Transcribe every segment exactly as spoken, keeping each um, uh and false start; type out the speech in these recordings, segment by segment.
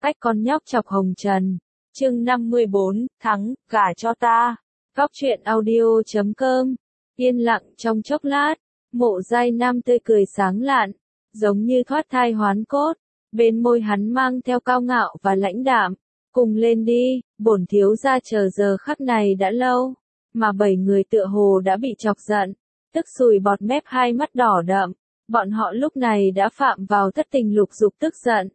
Phách con nhóc chọc hồng trần. Chương năm mươi bốn, thắng, gả cho ta. Góc truyện audio chấm com. Yên lặng trong chốc lát, Mộ Giai Nam tươi cười sáng lạn, giống như thoát thai hoán cốt. Bên môi hắn mang theo cao ngạo và lãnh đạm. Cùng lên đi, bổn thiếu gia chờ giờ khắc này đã lâu. Mà bảy người tựa hồ đã bị chọc giận, tức sùi bọt mép, hai mắt đỏ đậm. Bọn họ lúc này đã phạm vào thất tình lục dục tức giận.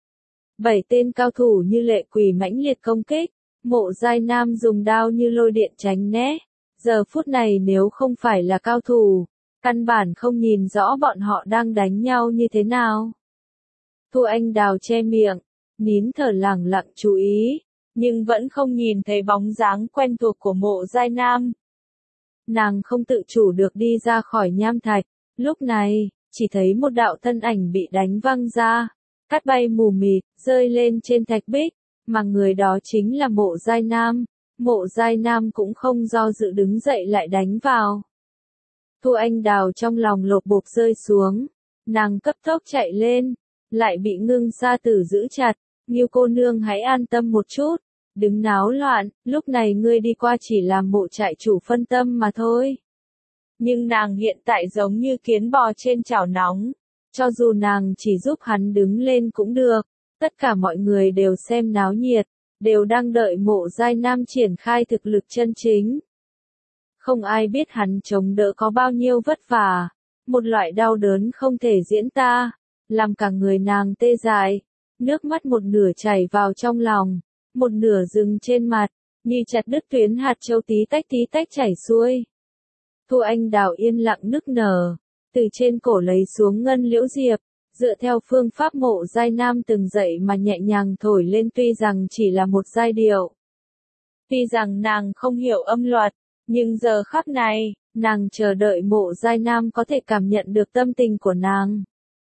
Bảy tên cao thủ như lệ quỷ mãnh liệt công kích, Mộ Giai Nam dùng đao như lôi điện tránh né. Giờ phút này nếu không phải là cao thủ, căn bản không nhìn rõ bọn họ đang đánh nhau như thế nào. Thu Anh Đào che miệng, nín thở lẳng lặng chú ý, nhưng vẫn không nhìn thấy bóng dáng quen thuộc của Mộ Giai Nam. Nàng không tự chủ được đi ra khỏi nham thạch, lúc này, chỉ thấy một đạo thân ảnh bị đánh văng ra, cát bay mù mịt, rơi lên trên thạch bích, mà người đó chính là Mộ Giai Nam. Mộ Giai Nam cũng không do dự đứng dậy lại đánh vào. Thu Anh Đào trong lòng lột bột rơi xuống, nàng cấp tốc chạy lên, lại bị Ngưng Sa Tử giữ chặt. Nghiêu cô nương hãy an tâm một chút, đừng náo loạn, lúc này ngươi đi qua chỉ làm Mộ trại chủ phân tâm mà thôi. Nhưng nàng hiện tại giống như kiến bò trên chảo nóng, cho dù nàng chỉ giúp hắn đứng lên cũng được, tất cả mọi người đều xem náo nhiệt, đều đang đợi Mộ Giai Nam triển khai thực lực chân chính. Không ai biết hắn chống đỡ có bao nhiêu vất vả, một loại đau đớn không thể diễn tả, làm cả người nàng tê dại, nước mắt một nửa chảy vào trong lòng, một nửa dừng trên mặt, như chặt đứt tuyến hạt châu tí tách tí tách chảy xuôi. Thu Anh Đào yên lặng nức nở, từ trên cổ lấy xuống ngân liễu diệp, dựa theo phương pháp Mộ Giai Nam từng dạy mà nhẹ nhàng thổi lên, tuy rằng chỉ là một giai điệu. Tuy rằng nàng không hiểu âm luật, nhưng giờ khắc này, nàng chờ đợi Mộ Giai Nam có thể cảm nhận được tâm tình của nàng.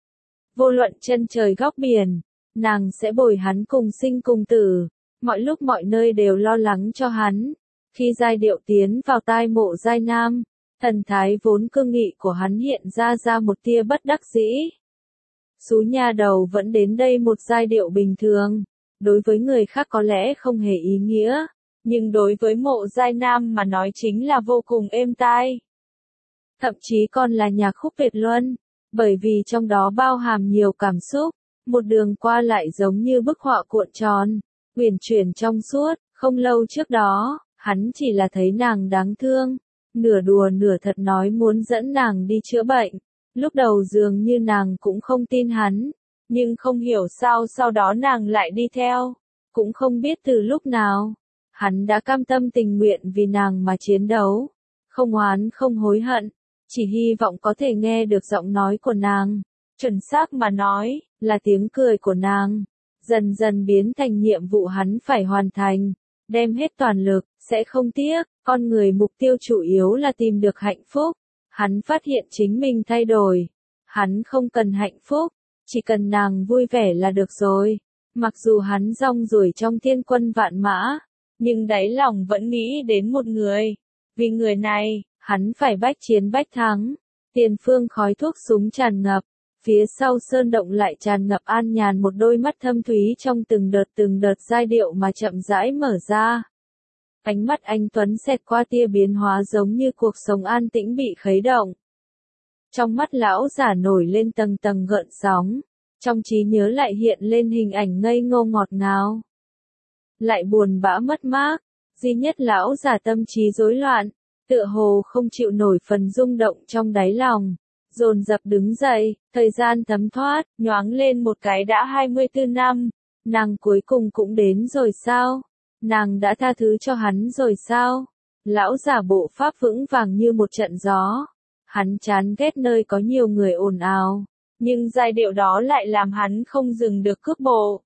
Vô luận chân trời góc biển, nàng sẽ bồi hắn cùng sinh cùng tử, mọi lúc mọi nơi đều lo lắng cho hắn. Khi giai điệu tiến vào tai Mộ Giai Nam, thần thái vốn cương nghị của hắn hiện ra ra một tia bất đắc dĩ. Xú nha đầu vẫn đến đây một giai điệu bình thường, đối với người khác có lẽ không hề ý nghĩa, nhưng đối với Mộ Giai Nam mà nói chính là vô cùng êm tai. Thậm chí còn là nhạc khúc tuyệt luân, bởi vì trong đó bao hàm nhiều cảm xúc, một đường qua lại giống như bức họa cuộn tròn, uyển chuyển trong suốt. Không lâu trước đó, hắn chỉ là thấy nàng đáng thương, nửa đùa nửa thật nói muốn dẫn nàng đi chữa bệnh. Lúc đầu dường như nàng cũng không tin hắn, nhưng không hiểu sao sau đó nàng lại đi theo. Cũng không biết từ lúc nào, hắn đã cam tâm tình nguyện vì nàng mà chiến đấu. Không oán không hối hận, chỉ hy vọng có thể nghe được giọng nói của nàng. Chuẩn xác mà nói, là tiếng cười của nàng. Dần dần biến thành nhiệm vụ hắn phải hoàn thành, đem hết toàn lực, sẽ không tiếc. Con người mục tiêu chủ yếu là tìm được hạnh phúc. Hắn phát hiện chính mình thay đổi. Hắn không cần hạnh phúc, chỉ cần nàng vui vẻ là được rồi. Mặc dù hắn rong ruổi trong thiên quân vạn mã, nhưng đáy lòng vẫn nghĩ đến một người. Vì người này, hắn phải bách chiến bách thắng. Tiền phương khói thuốc súng tràn ngập, phía sau sơn động lại tràn ngập an nhàn, một đôi mắt thâm thúy trong từng đợt từng đợt giai điệu mà chậm rãi mở ra. Ánh mắt anh Tuấn xẹt qua tia biến hóa giống như cuộc sống an tĩnh bị khuấy động. Trong mắt lão giả nổi lên tầng tầng gợn sóng, trong trí nhớ lại hiện lên hình ảnh ngây ngô ngọt ngào. Lại buồn bã mất mát, duy nhất lão giả tâm trí rối loạn, tựa hồ không chịu nổi phần rung động trong đáy lòng, dồn dập đứng dậy, thời gian thấm thoát, nhoáng lên một cái đã hai mươi tư năm, nàng cuối cùng cũng đến rồi sao? Nàng đã tha thứ cho hắn rồi sao? Lão giả bộ pháp vững vàng như một trận gió. Hắn chán ghét nơi có nhiều người ồn ào, nhưng giai điệu đó lại làm hắn không dừng được cước bộ.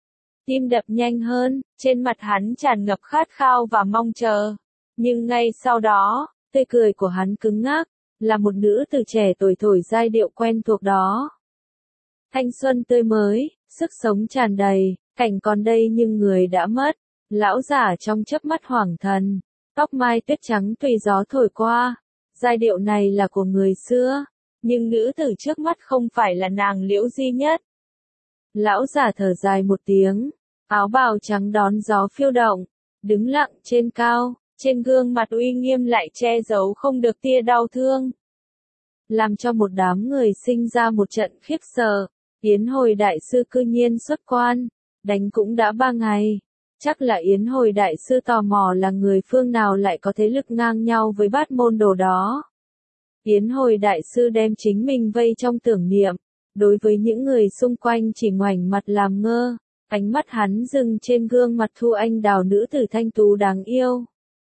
Tim đập nhanh hơn, trên mặt hắn tràn ngập khát khao và mong chờ. Nhưng ngay sau đó, tươi cười của hắn cứng ngắc, là một nữ tử trẻ tuổi thổi giai điệu quen thuộc đó. Thanh xuân tươi mới, sức sống tràn đầy, cảnh còn đây nhưng người đã mất. Lão giả trong chớp mắt hoảng thần, tóc mai tuyết trắng tùy gió thổi qua. Giai điệu này là của người xưa, nhưng nữ tử trước mắt không phải là nàng Liễu Di Nhất. Lão giả thở dài một tiếng, áo bào trắng đón gió phiêu động, đứng lặng trên cao, trên gương mặt uy nghiêm lại che giấu không được tia đau thương. Làm cho một đám người sinh ra một trận khiếp sợ, Yến Hồi Đại Sư cư nhiên xuất quan, đánh cũng đã ba ngày. Chắc là Yến Hồi Đại Sư tò mò là người phương nào lại có thế lực ngang nhau với bát môn đồ đó. Yến Hồi Đại Sư đem chính mình vây trong tưởng niệm, đối với những người xung quanh chỉ ngoảnh mặt làm ngơ, ánh mắt hắn dừng trên gương mặt Thu Anh Đào nữ tử thanh tú đáng yêu.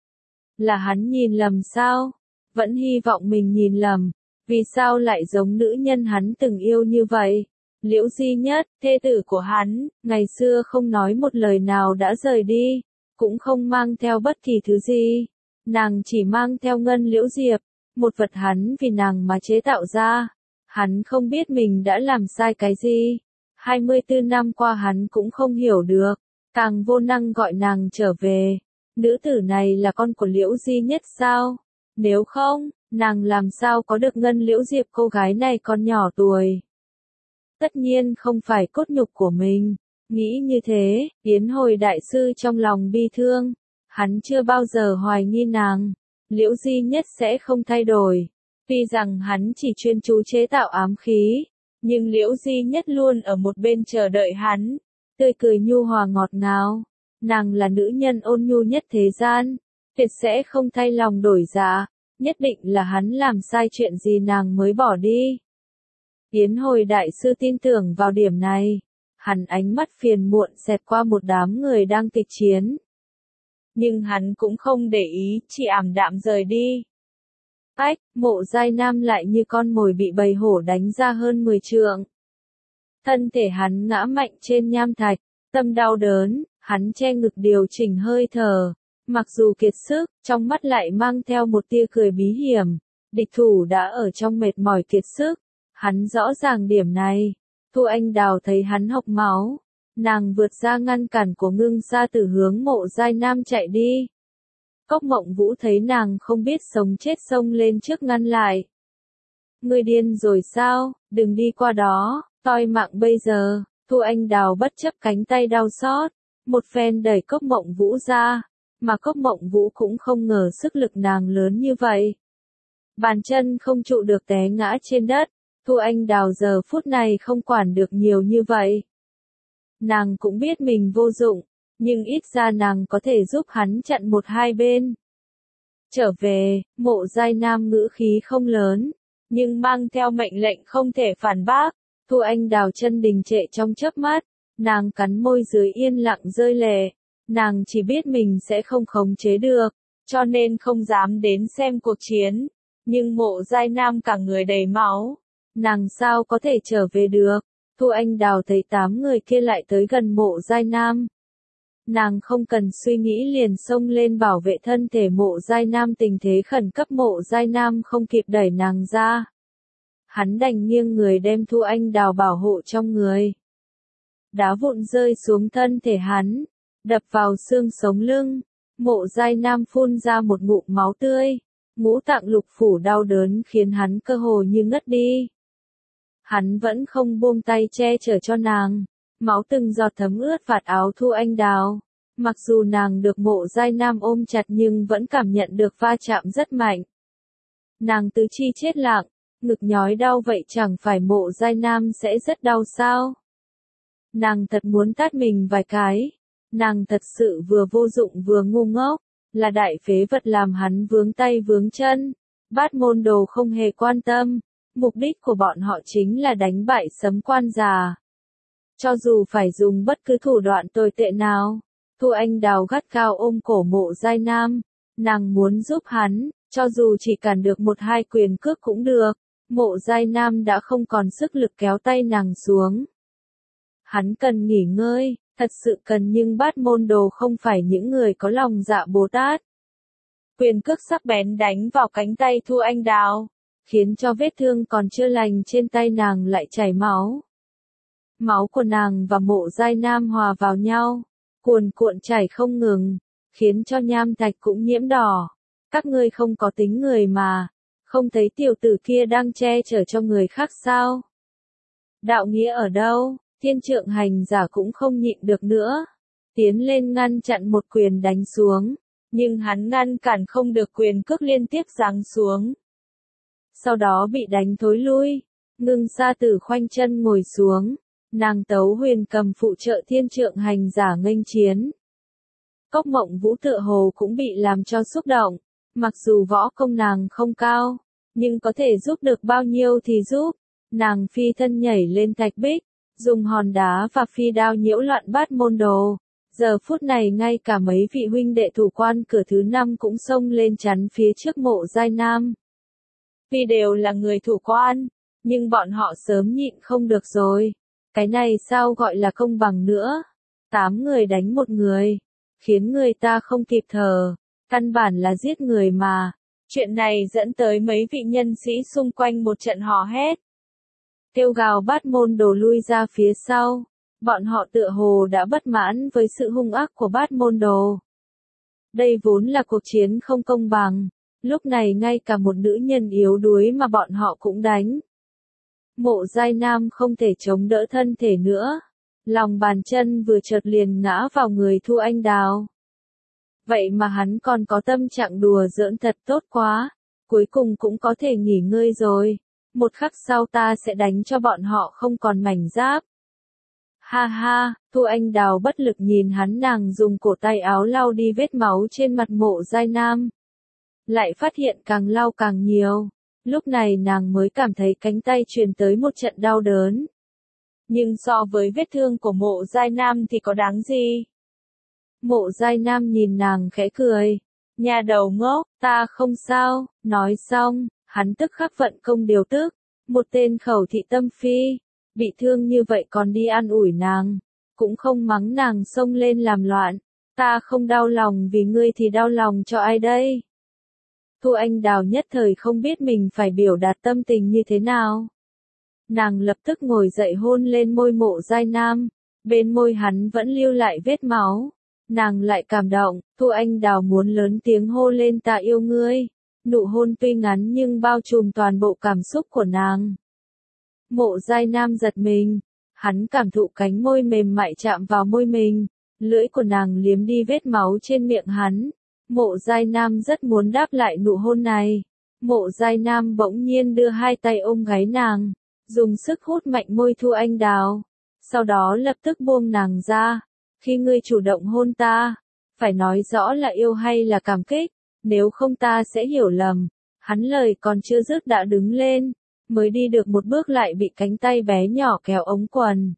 Là hắn nhìn lầm sao? Vẫn hy vọng mình nhìn lầm, vì sao lại giống nữ nhân hắn từng yêu như vậy? Liễu Di Nhất, thê tử của hắn, ngày xưa không nói một lời nào đã rời đi, cũng không mang theo bất kỳ thứ gì. Nàng chỉ mang theo ngân liễu diệp, một vật hắn vì nàng mà chế tạo ra. Hắn không biết mình đã làm sai cái gì. hai mươi tư năm qua hắn cũng không hiểu được, càng vô năng gọi nàng trở về. Nữ tử này là con của Liễu Di Nhất sao? Nếu không, nàng làm sao có được ngân liễu diệp, cô gái này còn nhỏ tuổi. Tất nhiên không phải cốt nhục của mình. Nghĩ như thế, Yến Hồi Đại Sư trong lòng bi thương. Hắn chưa bao giờ hoài nghi nàng. Liễu Di Nhất sẽ không thay đổi. Tuy rằng hắn chỉ chuyên chú chế tạo ám khí, nhưng Liễu Di Nhất luôn ở một bên chờ đợi hắn. Tươi cười nhu hòa ngọt ngào. Nàng là nữ nhân ôn nhu nhất thế gian. Tuyệt sẽ không thay lòng đổi dạ. Nhất định là hắn làm sai chuyện gì nàng mới bỏ đi. Yến Hồi Đại Sư tin tưởng vào điểm này. Hắn ánh mắt phiền muộn xẹt qua một đám người đang kịch chiến. Nhưng hắn cũng không để ý, chỉ ảm đạm rời đi. Ách, Mộ Giai Nam lại như con mồi bị bầy hổ đánh ra hơn mười trượng. Thân thể hắn ngã mạnh trên nham thạch, tâm đau đớn, hắn che ngực điều chỉnh hơi thở. Mặc dù kiệt sức, trong mắt lại mang theo một tia cười bí hiểm. Địch thủ đã ở trong mệt mỏi kiệt sức. Hắn rõ ràng điểm này. Thu Anh Đào thấy hắn hộc máu. Nàng vượt ra ngăn cản của Ngưng Sa Tử hướng Mộ Giai Nam chạy đi. Cốc Mộng Vũ thấy nàng không biết sống chết xông lên trước ngăn lại. Ngươi điên rồi sao, đừng đi qua đó, toi mạng bây giờ. Thu Anh Đào bất chấp cánh tay đau xót, một phen đẩy Cốc Mộng Vũ ra, mà Cốc Mộng Vũ cũng không ngờ sức lực nàng lớn như vậy. Bàn chân không trụ được té ngã trên đất. Thu Anh Đào giờ phút này không quản được nhiều như vậy. Nàng cũng biết mình vô dụng, nhưng ít ra nàng có thể giúp hắn chặn một hai bên. Trở về, Mộ Giai Nam ngữ khí không lớn, nhưng mang theo mệnh lệnh không thể phản bác. Thu Anh Đào chân đình trệ trong chớp mắt, nàng cắn môi dưới yên lặng rơi lệ. Nàng chỉ biết mình sẽ không khống chế được, cho nên không dám đến xem cuộc chiến. Nhưng Mộ Giai Nam cả người đầy máu. Nàng sao có thể trở về được? Thu Anh Đào thấy tám người kia lại tới gần Mộ Giai Nam. Nàng không cần suy nghĩ liền xông lên bảo vệ thân thể Mộ Giai Nam, tình thế khẩn cấp Mộ Giai Nam không kịp đẩy nàng ra. Hắn đành nghiêng người đem Thu Anh Đào bảo hộ trong người. Đá vụn rơi xuống thân thể hắn, đập vào xương sống lưng. Mộ Giai Nam phun ra một ngụm máu tươi. Ngũ tạng lục phủ đau đớn khiến hắn cơ hồ như ngất đi. Hắn vẫn không buông tay che chở cho nàng. Máu từng giọt thấm ướt vạt áo Thu Anh Đào. Mặc dù nàng được Mộ Giai Nam ôm chặt nhưng vẫn cảm nhận được va chạm rất mạnh. Nàng tứ chi chết lặng, ngực nhói đau, vậy chẳng phải Mộ Giai Nam sẽ rất đau sao? Nàng thật muốn tát mình vài cái. Nàng thật sự vừa vô dụng vừa ngu ngốc, là đại phế vật làm hắn vướng tay vướng chân. Bát môn đồ không hề quan tâm. Mục đích của bọn họ chính là đánh bại Sấm Quan già. Cho dù phải dùng bất cứ thủ đoạn tồi tệ nào, Thu Anh Đào gắt gao ôm cổ Mộ Giai Nam. Nàng muốn giúp hắn, cho dù chỉ cản được một hai quyền cước cũng được. Mộ Giai Nam đã không còn sức lực kéo tay nàng xuống. Hắn cần nghỉ ngơi, thật sự cần, nhưng bát môn đồ không phải những người có lòng dạ Bồ Tát. Quyền cước sắc bén đánh vào cánh tay Thu Anh Đào, khiến cho vết thương còn chưa lành trên tay nàng lại chảy máu. Máu của nàng và Mộ Giai Nam hòa vào nhau, cuồn cuộn chảy không ngừng, khiến cho nham thạch cũng nhiễm đỏ. Các ngươi không có tính người mà, không thấy tiểu tử kia đang che chở cho người khác sao? Đạo nghĩa ở đâu? Thiên Trượng Hành Giả cũng không nhịn được nữa. tiến lên ngăn chặn một quyền đánh xuống, nhưng hắn ngăn cản không được quyền cước liên tiếp giáng xuống. Sau đó bị đánh thối lui, Ngưng Sa Tử khoanh chân ngồi xuống, nàng Tấu Huyền cầm phụ trợ thiên trượng hành giả nghênh chiến. Cốc Mộng Vũ tựa hồ cũng bị làm cho xúc động, mặc dù võ công nàng không cao, nhưng có thể giúp được bao nhiêu thì giúp, nàng phi thân nhảy lên thạch bích, dùng hòn đá và phi đao nhiễu loạn Bát Môn Đồ. Giờ phút này ngay cả mấy vị huynh đệ thủ quan cửa thứ năm cũng xông lên chắn phía trước Mộ Giai Nam. Tuy đều là người thủ quan, nhưng bọn họ sớm nhịn không được rồi. Cái này sao gọi là công bằng nữa? Tám người đánh một người, khiến người ta không kịp thở, căn bản là giết người mà. Chuyện này dẫn tới mấy vị nhân sĩ xung quanh một trận hò hét. Kêu gào Bát Môn Đồ lui ra phía sau. Bọn họ tựa hồ đã bất mãn với sự hung ác của Bát Môn Đồ. Đây vốn là cuộc chiến không công bằng, lúc này ngay cả một nữ nhân yếu đuối mà bọn họ cũng đánh. Mộ Giai Nam không thể chống đỡ thân thể nữa, lòng bàn chân vừa chợt liền ngã vào người Thu Anh Đào. Vậy mà hắn còn có tâm trạng đùa giỡn thật tốt quá, cuối cùng cũng có thể nghỉ ngơi rồi, một khắc sau ta sẽ đánh cho bọn họ không còn mảnh giáp. Ha ha, Thu Anh Đào bất lực nhìn hắn, nàng dùng cổ tay áo lau đi vết máu trên mặt Mộ Giai Nam. Lại phát hiện càng lau càng nhiều, lúc này nàng mới cảm thấy cánh tay truyền tới một trận đau đớn. Nhưng so với vết thương của Mộ Giai Nam thì có đáng gì? Mộ Giai Nam nhìn nàng khẽ cười. Nhà đầu ngốc, ta không sao, nói xong, hắn tức khắc vận công điều tức. Một tên khẩu thị tâm phi, bị thương như vậy còn đi an ủi nàng, cũng không mắng nàng xông lên làm loạn. Ta không đau lòng vì ngươi thì đau lòng cho ai đây? Thu Anh Đào nhất thời không biết mình phải biểu đạt tâm tình như thế nào. Nàng lập tức ngồi dậy hôn lên môi Mộ Giai Nam, bên môi hắn vẫn lưu lại vết máu. Nàng lại cảm động, Thu Anh Đào muốn lớn tiếng hô lên ta yêu ngươi. Nụ hôn tuy ngắn nhưng bao trùm toàn bộ cảm xúc của nàng. Mộ Giai Nam giật mình, hắn cảm thụ cánh môi mềm mại chạm vào môi mình, lưỡi của nàng liếm đi vết máu trên miệng hắn. Mộ Giai Nam rất muốn đáp lại nụ hôn này. Mộ Giai Nam bỗng nhiên đưa hai tay ôm gáy nàng, dùng sức hút mạnh môi Thu Anh Đào, sau đó lập tức buông nàng ra. Khi ngươi chủ động hôn ta, phải nói rõ là yêu hay là cảm kích, nếu không ta sẽ hiểu lầm. Hắn lời còn chưa dứt đã đứng lên, mới đi được một bước lại bị cánh tay bé nhỏ kéo ống quần.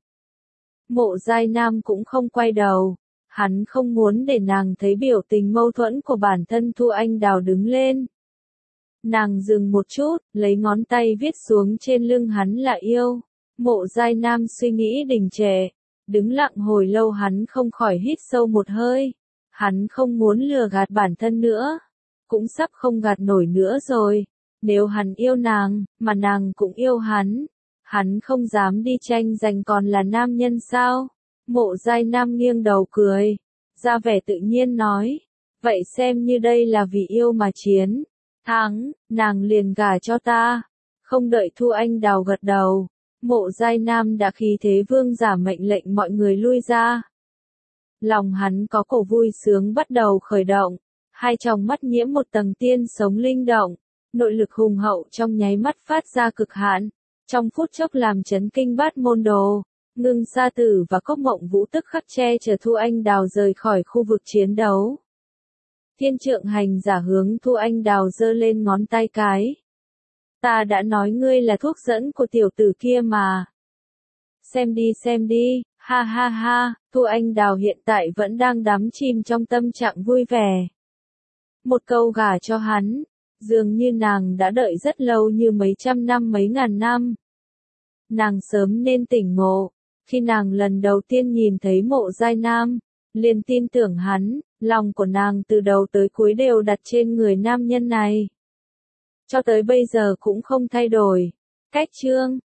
Mộ Giai Nam cũng không quay đầu, hắn không muốn để nàng thấy biểu tình mâu thuẫn của bản thân. Thu Anh Đào đứng lên. Nàng dừng một chút, lấy ngón tay viết xuống trên lưng hắn là yêu. Mộ Giai Nam suy nghĩ đình trệ, đứng lặng hồi lâu, hắn không khỏi hít sâu một hơi. Hắn không muốn lừa gạt bản thân nữa, cũng sắp không gạt nổi nữa rồi. Nếu hắn yêu nàng, mà nàng cũng yêu hắn, hắn không dám đi tranh giành còn là nam nhân sao? Mộ Giai Nam nghiêng đầu cười, ra vẻ tự nhiên nói, vậy xem như đây là vì yêu mà chiến. Thắng, nàng liền gả cho ta. Không đợi Thu Anh Đào gật đầu, Mộ Giai Nam đã khí thế vương giả mệnh lệnh mọi người lui ra. Lòng hắn có cổ vui sướng bắt đầu khởi động, hai tròng mắt nhiễm một tầng tiên sống linh động, nội lực hùng hậu trong nháy mắt phát ra cực hạn, trong phút chốc làm chấn kinh Bát Môn Đồ. Ngưng Sa Tử và Cốc Mộng Vũ tức khắc che chở Thu Anh Đào rời khỏi khu vực chiến đấu. Thiên trượng hành giả hướng Thu Anh Đào giơ lên ngón tay cái. Ta đã nói ngươi là thuốc dẫn của tiểu tử kia mà. Xem đi xem đi, ha ha ha, Thu Anh Đào hiện tại vẫn đang đắm chìm trong tâm trạng vui vẻ. Một câu gả cho hắn, dường như nàng đã đợi rất lâu, như mấy trăm năm mấy ngàn năm. Nàng sớm nên tỉnh ngộ, khi nàng lần đầu tiên nhìn thấy Mộ Giai Nam, liền tin tưởng hắn, lòng của nàng từ đầu tới cuối đều đặt trên người nam nhân này. Cho tới bây giờ cũng không thay đổi. Cách chương